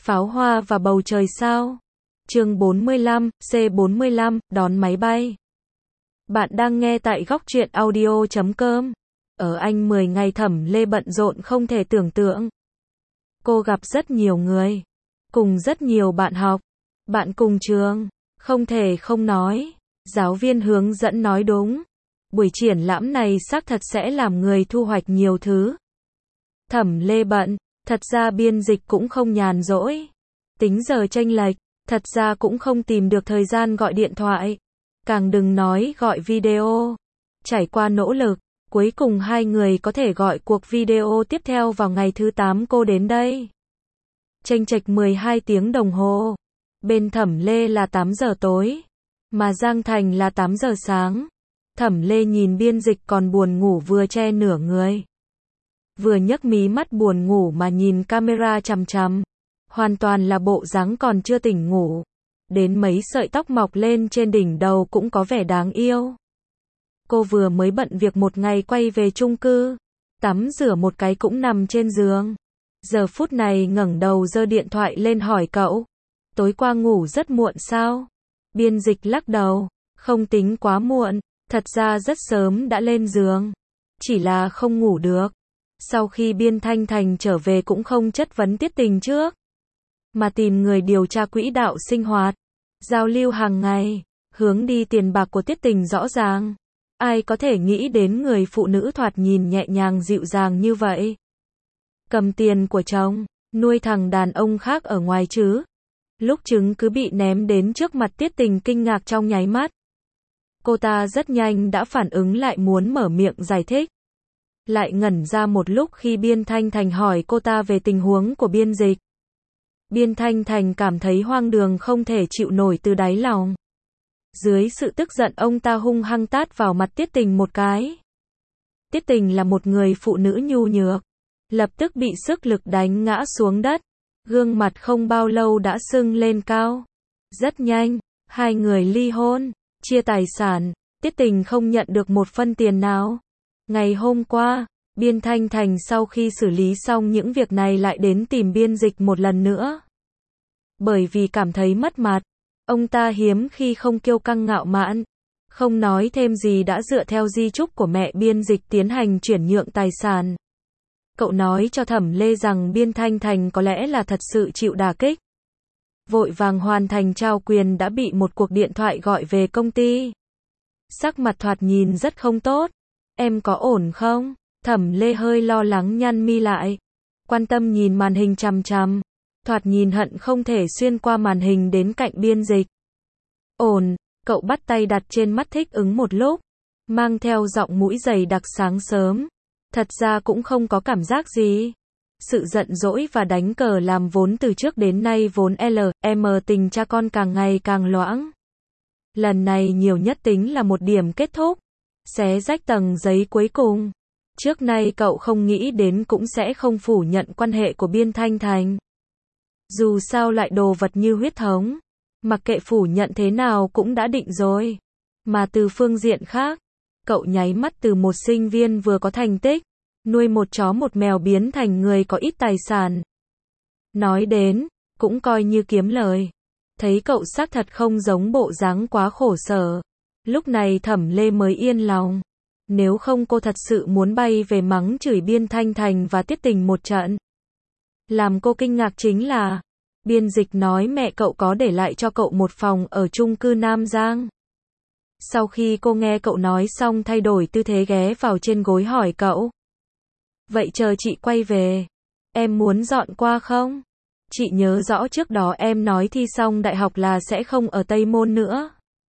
Pháo hoa và bầu trời sao? Chương 45, C45, đón máy bay. Bạn đang nghe tại Góc Truyện Audio.com. Ở Anh 10 ngày Thẩm Lê bận rộn không thể tưởng tượng. Cô gặp rất nhiều người, cùng rất nhiều bạn học, bạn cùng trường, không thể không nói. Giáo viên hướng dẫn nói đúng. Buổi triển lãm này xác thật sẽ làm người thu hoạch nhiều thứ. Thẩm Lê bận, thật ra biên dịch cũng không nhàn rỗi. Tính giờ chênh lệch, thật ra cũng không tìm được thời gian gọi điện thoại. Càng đừng nói gọi video. Trải qua nỗ lực, cuối cùng hai người có thể gọi cuộc video tiếp theo vào ngày thứ 8 cô đến đây. Chênh chệch 12 tiếng đồng hồ. Bên Thẩm Lê là 8 giờ tối, mà Giang Thành là 8 giờ sáng. Thẩm Lê nhìn biên dịch còn buồn ngủ vừa che nửa người, vừa nhấc mí mắt buồn ngủ mà nhìn camera chằm chằm. Hoàn toàn là bộ dáng còn chưa tỉnh ngủ. Đến mấy sợi tóc mọc lên trên đỉnh đầu cũng có vẻ đáng yêu. Cô vừa mới bận việc một ngày quay về chung cư, tắm rửa một cái cũng nằm trên giường. Giờ phút này ngẩng đầu giơ điện thoại lên hỏi cậu. Tối qua ngủ rất muộn sao? Biên dịch lắc đầu. Không tính quá muộn, thật ra rất sớm đã lên giường. Chỉ là không ngủ được. Sau khi Biên Thanh Thành trở về cũng không chất vấn Tiết Tình trước, mà tìm người điều tra quỹ đạo sinh hoạt, giao lưu hàng ngày. Hướng đi tiền bạc của Tiết Tình rõ ràng. Ai có thể nghĩ đến người phụ nữ thoạt nhìn nhẹ nhàng dịu dàng như vậy. Cầm tiền của chồng, nuôi thằng đàn ông khác ở ngoài chứ. Lúc chứng cứ bị ném đến trước mặt Tiết Tình kinh ngạc trong nháy mắt. Cô ta rất nhanh đã phản ứng lại muốn mở miệng giải thích. Lại ngẩn ra một lúc khi Biên Thanh Thành hỏi cô ta về tình huống của biên dịch. Biên Thanh Thành cảm thấy hoang đường không thể chịu nổi từ đáy lòng. Dưới sự tức giận ông ta hung hăng tát vào mặt Tiết Tình một cái. Tiết Tình là một người phụ nữ nhu nhược, lập tức bị sức lực đánh ngã xuống đất. Gương mặt không bao lâu đã sưng lên cao. Rất nhanh, hai người ly hôn, chia tài sản. Tiết Tình không nhận được một phân tiền nào. Ngày hôm qua, Biên Thanh Thành sau khi xử lý xong những việc này lại đến tìm biên dịch một lần nữa. Bởi vì cảm thấy mất mặt, ông ta hiếm khi không kiêu căng ngạo mạn, không nói thêm gì đã dựa theo di chúc của mẹ biên dịch tiến hành chuyển nhượng tài sản. Cậu nói cho Thẩm Lê rằng Biên Thanh Thành có lẽ là thật sự chịu đả kích. Vội vàng hoàn thành trao quyền đã bị một cuộc điện thoại gọi về công ty. Sắc mặt thoạt nhìn rất không tốt. Em có ổn không? Thẩm Lê hơi lo lắng nhăn mi lại. Quan tâm nhìn màn hình chằm chằm. Thoạt nhìn hận không thể xuyên qua màn hình đến cạnh biên dịch. Ổn, cậu bắt tay đặt trên mắt thích ứng một lúc. Mang theo giọng mũi dày đặc sáng sớm. Thật ra cũng không có cảm giác gì. Sự giận dỗi và đánh cờ làm vốn từ trước đến nay vốn L.M tình cha con càng ngày càng loãng. Lần này nhiều nhất tính là một điểm kết thúc. Xé rách tầng giấy cuối cùng. Trước nay cậu không nghĩ đến cũng sẽ không phủ nhận quan hệ của Biên Thanh Thành. Dù sao lại đồ vật như huyết thống. Mặc kệ phủ nhận thế nào cũng đã định rồi. Mà từ phương diện khác, cậu nháy mắt từ một sinh viên vừa có thành tích, nuôi một chó một mèo biến thành người có ít tài sản. Nói đến, cũng coi như kiếm lời. Thấy cậu xác thật không giống bộ dáng quá khổ sở. Lúc này Thẩm Lê mới yên lòng. Nếu không cô thật sự muốn bay về mắng chửi Biên Thanh Thành và Tiết Tình một trận. Làm cô kinh ngạc chính là, biên dịch nói mẹ cậu có để lại cho cậu một phòng ở chung cư Nam Giang. Sau khi cô nghe cậu nói xong thay đổi tư thế ghé vào trên gối hỏi cậu. Vậy chờ chị quay về, em muốn dọn qua không? Chị nhớ rõ trước đó em nói thi xong đại học là sẽ không ở Tây Môn nữa.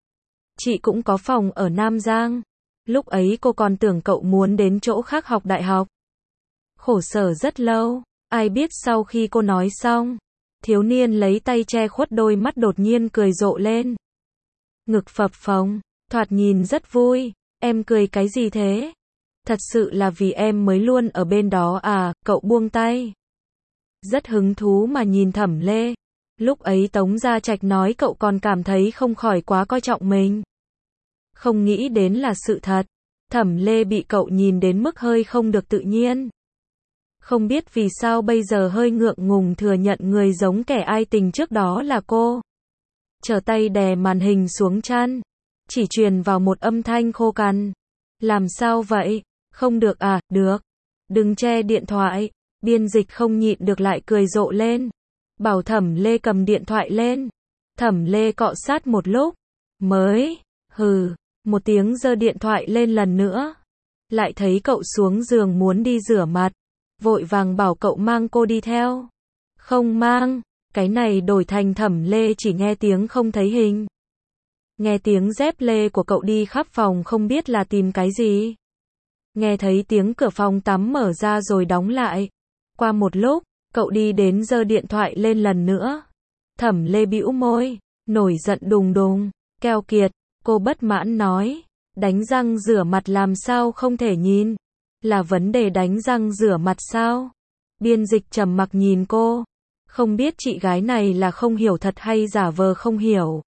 Chị cũng có phòng ở Nam Giang. Lúc ấy cô còn tưởng cậu muốn đến chỗ khác học đại học. Khổ sở rất lâu. Ai biết sau khi cô nói xong, thiếu niên lấy tay che khuất đôi mắt đột nhiên cười rộ lên. Ngực phập phồng, thoạt nhìn rất vui. Em cười cái gì thế? Thật sự là vì em mới luôn ở bên đó à? Cậu buông tay. Rất hứng thú mà nhìn Thẩm Lê. Lúc ấy Tống Gia Trạch nói cậu còn cảm thấy không khỏi quá coi trọng mình. Không nghĩ đến là sự thật. Thẩm Lê bị cậu nhìn đến mức hơi không được tự nhiên. Không biết vì sao bây giờ hơi ngượng ngùng thừa nhận người giống kẻ ai tình trước đó là cô. Trở tay đè màn hình xuống chăn. Chỉ truyền vào một âm thanh khô cằn. Làm sao vậy? Không được à? Được. Đừng che điện thoại. Biên dịch không nhịn được lại cười rộ lên. Bảo Thẩm Lê cầm điện thoại lên. Thẩm Lê cọ sát một lúc. Mới. Hừ. Một tiếng giơ điện thoại lên lần nữa. Lại thấy cậu xuống giường muốn đi rửa mặt. Vội vàng bảo cậu mang cô đi theo. Không mang. Cái này đổi thành Thẩm Lê chỉ nghe tiếng không thấy hình. Nghe tiếng dép lê của cậu đi khắp phòng không biết là tìm cái gì. Nghe thấy tiếng cửa phòng tắm mở ra rồi đóng lại. Qua một lúc, cậu đi đến giơ điện thoại lên lần nữa. Thẩm Lê bĩu môi, nổi giận đùng đùng, keo kiệt, cô bất mãn nói. Đánh răng rửa mặt làm sao không thể nhìn? Là vấn đề đánh răng rửa mặt sao? Biên dịch trầm mặc nhìn cô. Không biết chị gái này là không hiểu thật hay giả vờ không hiểu.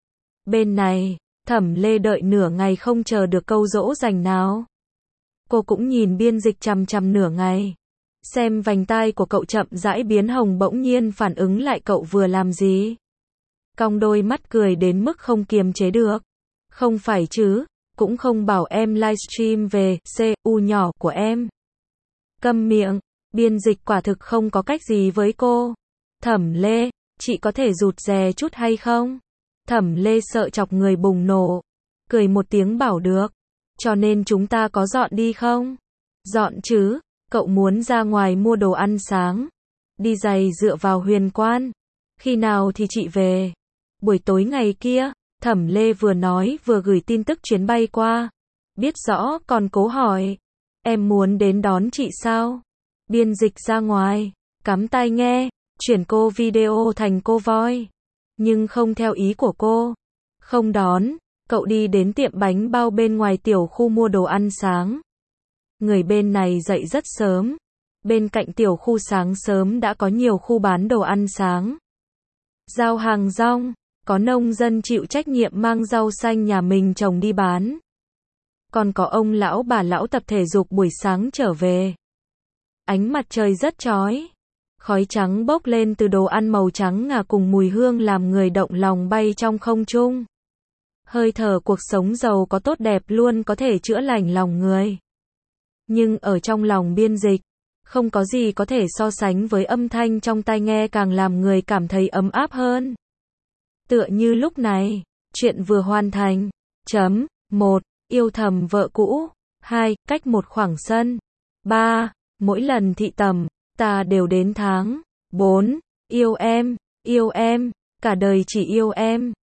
Bên này, Thẩm Lê đợi nửa ngày không chờ được câu dỗ dành nào. Cô cũng nhìn biên dịch chằm chằm nửa ngày. Xem vành tai của cậu chậm rãi biến hồng bỗng nhiên phản ứng lại cậu vừa làm gì. Cong đôi mắt cười đến mức không kiềm chế được. Không phải chứ, cũng không bảo em livestream về CU nhỏ của em. Câm miệng, biên dịch quả thực không có cách gì với cô. Thẩm Lê, chị có thể rụt rè chút hay không? Thẩm Lê sợ chọc người bùng nổ. Cười một tiếng bảo được. Cho nên chúng ta có dọn đi không? Dọn chứ, cậu muốn ra ngoài mua đồ ăn sáng. Đi giày dựa vào Huyền Quan. Khi nào thì chị về? Buổi tối ngày kia, Thẩm Lê vừa nói vừa gửi tin tức chuyến bay qua. Biết rõ còn cố hỏi. Em muốn đến đón chị sao? Biên dịch ra ngoài, cắm tai nghe, chuyển cô video thành cô voi. Nhưng không theo ý của cô. Không đón, cậu đi đến tiệm bánh bao bên ngoài tiểu khu mua đồ ăn sáng. Người bên này dậy rất sớm. Bên cạnh tiểu khu sáng sớm đã có nhiều khu bán đồ ăn sáng. Giao hàng rong, có nông dân chịu trách nhiệm mang rau xanh nhà mình trồng đi bán. Còn có ông lão bà lão tập thể dục buổi sáng trở về. Ánh mặt trời rất chói. Khói trắng bốc lên từ đồ ăn màu trắng ngà cùng mùi hương làm người động lòng bay trong không trung. Hơi thở cuộc sống giàu có tốt đẹp luôn có thể chữa lành lòng người. Nhưng ở trong lòng biên dịch, không có gì có thể so sánh với âm thanh trong tai nghe càng làm người cảm thấy ấm áp hơn. Tựa như lúc này, chuyện vừa hoàn thành. 1. Yêu thầm vợ cũ. 2. Cách một khoảng sân. 3. Mỗi lần thị tầm, ta đều đến tháng. 4. Yêu em, cả đời chỉ yêu em.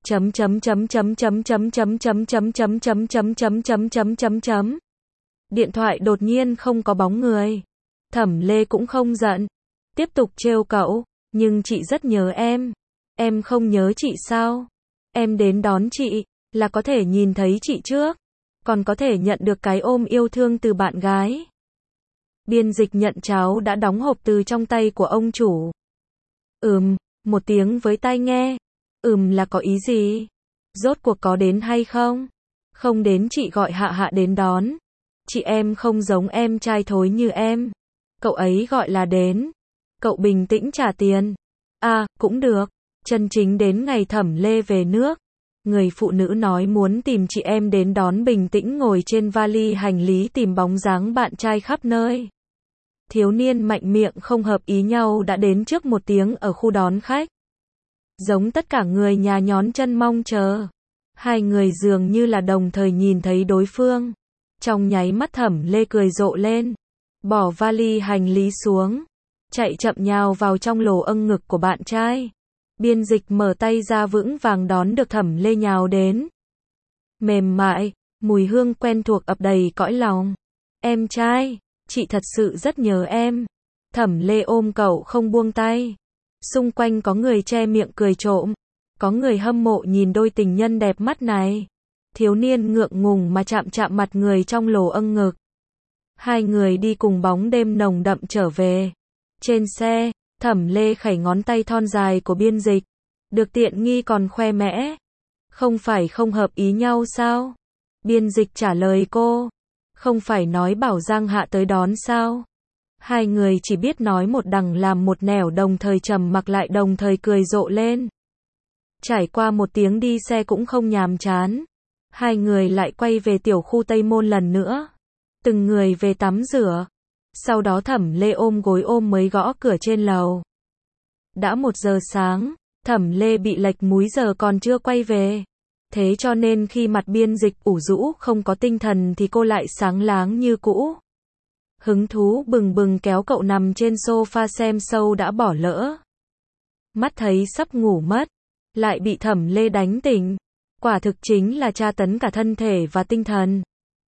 Điện thoại đột nhiên không có bóng người. Thẩm Lê cũng không giận, tiếp tục trêu cậu, nhưng chị rất nhớ em. Em không nhớ chị sao? Em đến đón chị, là có thể nhìn thấy chị trước, còn có thể nhận được cái ôm yêu thương từ bạn gái. Biên dịch nhận cháo đã đóng hộp từ trong tay của ông chủ. Một tiếng với tai nghe. Là có ý gì? Rốt cuộc có đến hay không? Không đến chị gọi Hạ Hạ đến đón. Chị em không giống em trai thối như em. Cậu ấy gọi là đến. Cậu bình tĩnh trả tiền. Cũng được. Chân chính đến ngày Thẩm Lê về nước. Người phụ nữ nói muốn tìm chị em đến đón bình tĩnh ngồi trên vali hành lý tìm bóng dáng bạn trai khắp nơi. Thiếu niên mạnh miệng không hợp ý nhau đã đến trước một tiếng ở khu đón khách. Giống tất cả người nhà nhón chân mong chờ. Hai người dường như là đồng thời nhìn thấy đối phương. Trong nháy mắt Thẩm Lê cười rộ lên. Bỏ vali hành lý xuống. Chạy chậm nhào vào trong lỗ âng ngực của bạn trai. Biên dịch mở tay ra vững vàng đón được Thẩm Lê nhào đến. Mềm mại, mùi hương quen thuộc ập đầy cõi lòng. Em trai, chị thật sự rất nhớ em. Thẩm Lê ôm cậu không buông tay. Xung quanh có người che miệng cười trộm. Có người hâm mộ nhìn đôi tình nhân đẹp mắt này. Thiếu niên ngượng ngùng mà chạm chạm mặt người trong lỗ âng ngực. Hai người đi cùng bóng đêm nồng đậm trở về. Trên xe, Thẩm Lê khẩy ngón tay thon dài của biên dịch. Được tiện nghi còn khoe mẽ. Không phải không hợp ý nhau sao? Biên dịch trả lời cô. Không phải nói bảo Giang Hạ tới đón sao? Hai người chỉ biết nói một đằng làm một nẻo, đồng thời trầm mặc lại đồng thời cười rộ lên. Trải qua một tiếng đi xe cũng không nhàm chán. Hai người lại quay về tiểu khu Tây Môn lần nữa. Từng người về tắm rửa. Sau đó Thẩm Lê ôm gối ôm mới gõ cửa trên lầu. Đã 1 giờ sáng, Thẩm Lê bị lệch múi giờ còn chưa quay về. Thế cho nên khi mặt Biên Dịch ủ rũ không có tinh thần thì cô lại sáng láng như cũ. Hứng thú bừng bừng kéo cậu nằm trên sofa xem show đã bỏ lỡ. Mắt thấy sắp ngủ mất, lại bị Thẩm Lê đánh tỉnh. Quả thực chính là tra tấn cả thân thể và tinh thần.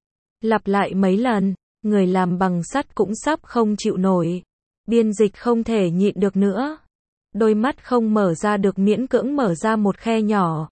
Lặp lại mấy lần, người làm bằng sắt cũng sắp không chịu nổi. Biên Dịch không thể nhịn được nữa. Đôi mắt không mở ra được, miễn cưỡng mở ra một khe nhỏ.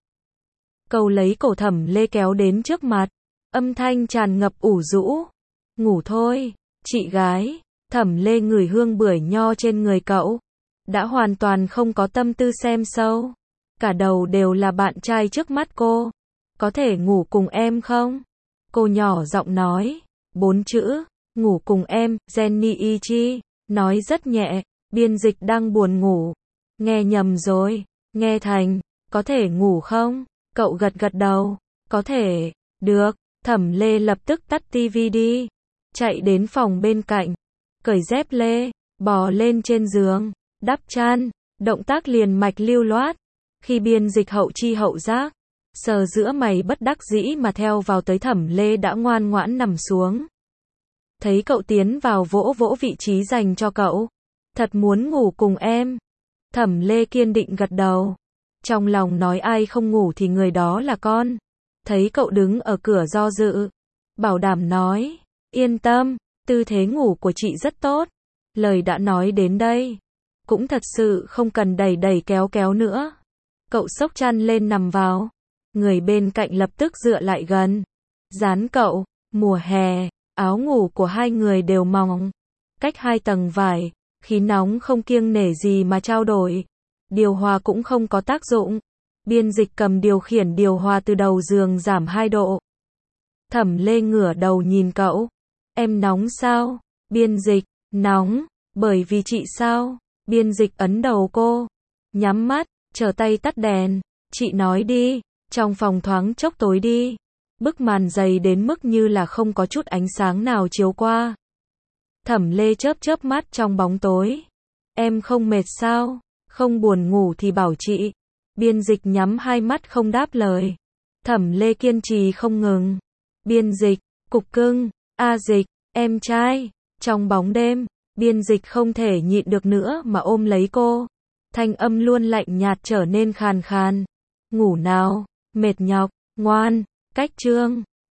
Cầu lấy cổ Thẩm Lê kéo đến trước mặt. Âm thanh tràn ngập ủ rũ. Ngủ thôi, chị gái. Thẩm Lê ngửi hương bưởi nho trên người cậu. Đã hoàn toàn không có tâm tư xem show. Cả đầu đều là bạn trai trước mắt cô. Có thể ngủ cùng em không? Cô nhỏ giọng nói. 4 chữ. Ngủ cùng em, Jenny Ichi. Nói rất nhẹ. Biên Dịch đang buồn ngủ. Nghe nhầm rồi. Nghe thành. Có thể ngủ không? Cậu gật gật đầu. Có thể. Được. Thẩm Lê lập tức tắt tivi đi. Chạy đến phòng bên cạnh. Cởi dép lê. Bò lên trên giường. Đắp chăn. Động tác liền mạch lưu loát. Khi Biên Dịch hậu chi hậu giác, sờ giữa mày bất đắc dĩ mà theo vào tới Thẩm Lê đã ngoan ngoãn nằm xuống. Thấy cậu tiến vào vỗ vỗ vị trí dành cho cậu. Thật muốn ngủ cùng em. Thẩm Lê kiên định gật đầu. Trong lòng nói ai không ngủ thì người đó là con. Thấy cậu đứng ở cửa do dự. Bảo đảm nói. Yên tâm, tư thế ngủ của chị rất tốt. Lời đã nói đến đây. Cũng thật sự không cần đẩy đẩy kéo kéo nữa. Cậu xốc chăn lên nằm vào. Người bên cạnh lập tức dựa lại gần. Dán cậu. Mùa hè, áo ngủ của hai người đều mỏng. Cách 2 tầng vải. Khí nóng không kiêng nể gì mà trao đổi. Điều hòa cũng không có tác dụng. Biên Dịch cầm điều khiển điều hòa từ đầu giường giảm 2 độ. Thẩm Lê ngửa đầu nhìn cậu. Em nóng sao? Biên Dịch, nóng. Bởi vì chị sao? Biên Dịch ấn đầu cô. Nhắm mắt. Chờ tay tắt đèn. Chị nói đi. Trong phòng thoáng chốc tối đi. Bức màn dày đến mức như là không có chút ánh sáng nào chiếu qua. Thẩm Lê chớp chớp mắt trong bóng tối. Em không mệt sao? Không buồn ngủ thì bảo chị. Biên Dịch nhắm 2 mắt không đáp lời. Thẩm Lê kiên trì không ngừng. Biên Dịch, cục cưng, a Dịch, em trai. Trong bóng đêm, Biên Dịch không thể nhịn được nữa mà ôm lấy cô. Thanh âm luôn lạnh nhạt trở nên khàn khàn. Ngủ nào, mệt nhọc, ngoan, cách chương.